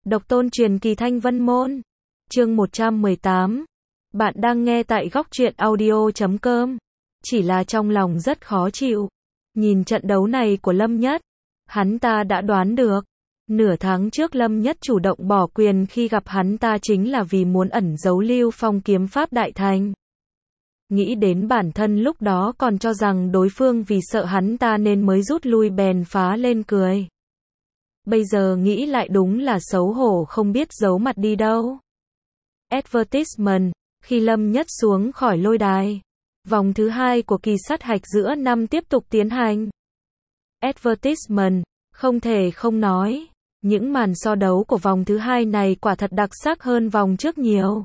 Độc tôn truyền kỳ Thanh Vân Môn. Chương 118. Bạn đang nghe tại góc truyện audio.com. Chỉ là trong lòng rất khó chịu. Nhìn trận đấu này của Lâm Nhất, hắn ta đã đoán được. Nửa tháng trước Lâm Nhất chủ động bỏ quyền khi gặp hắn ta chính là vì muốn ẩn giấu Lưu Phong kiếm pháp đại thành. Nghĩ đến bản thân lúc đó còn cho rằng đối phương vì sợ hắn ta nên mới rút lui bèn phá lên cười. Bây giờ nghĩ lại đúng là xấu hổ không biết giấu mặt đi đâu. Advertisement. Khi Lâm Nhất xuống khỏi lôi đài, vòng thứ 2 của kỳ sát hạch giữa năm tiếp tục tiến hành. Advertisement. Không thể không nói, những màn so đấu của vòng thứ 2 này quả thật đặc sắc hơn vòng trước nhiều.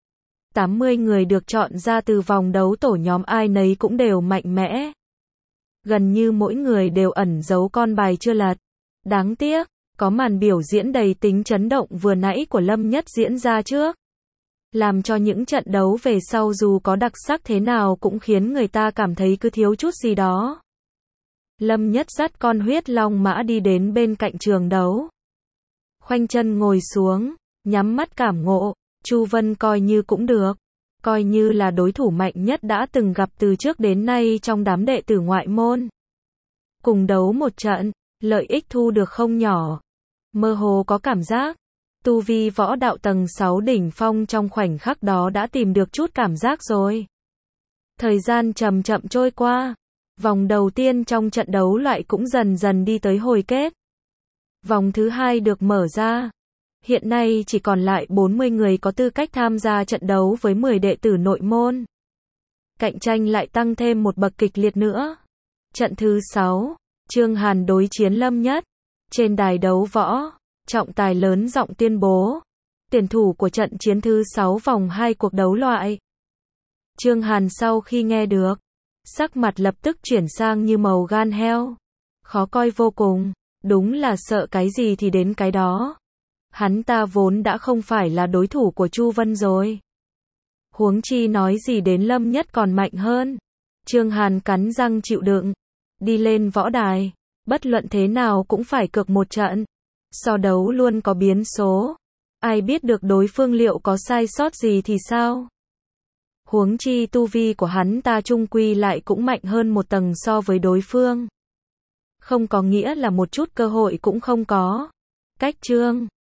80 người được chọn ra từ vòng đấu tổ nhóm ai nấy cũng đều mạnh mẽ. Gần như mỗi người đều ẩn giấu con bài chưa lật. Đáng tiếc, có màn biểu diễn đầy tính chấn động vừa nãy của Lâm Nhất diễn ra trước, làm cho những trận đấu về sau dù có đặc sắc thế nào cũng khiến người ta cảm thấy cứ thiếu chút gì đó. Lâm Nhất dắt con huyết long mã đi đến bên cạnh trường đấu. Khoanh chân ngồi xuống, nhắm mắt cảm ngộ, Chu Vân coi như cũng được. Coi như là đối thủ mạnh nhất đã từng gặp từ trước đến nay trong đám đệ tử ngoại môn. Cùng đấu một trận, lợi ích thu được không nhỏ. Mơ hồ có cảm giác, tu vi võ đạo tầng 6 đỉnh phong trong khoảnh khắc đó đã tìm được chút cảm giác rồi. Thời gian chậm chậm trôi qua, vòng đầu tiên trong trận đấu loại cũng dần dần đi tới hồi kết. Vòng thứ 2 được mở ra. Hiện nay chỉ còn lại 40 người có tư cách tham gia trận đấu với 10 đệ tử nội môn. Cạnh tranh lại tăng thêm một bậc kịch liệt nữa. Trận thứ 6, Trương Hàn đối chiến Lâm Nhất. Trên đài đấu võ, trọng tài lớn giọng tuyên bố tuyển thủ của trận chiến thứ 6 vòng 2 cuộc đấu loại. Trương Hàn sau khi nghe được, sắc mặt lập tức chuyển sang như màu gan heo. Khó coi vô cùng, đúng là sợ cái gì thì đến cái đó. Hắn ta vốn đã không phải là đối thủ của Chu Vân rồi. Huống chi nói gì đến Lâm Nhất còn mạnh hơn. Trương Hàn cắn răng chịu đựng, đi lên võ đài, bất luận thế nào cũng phải cược một trận. So đấu luôn có biến số, ai biết được đối phương liệu có sai sót gì thì sao? Huống chi tu vi của hắn ta chung quy lại cũng mạnh hơn một tầng so với đối phương. Không có nghĩa là một chút cơ hội cũng không có. Cách Trương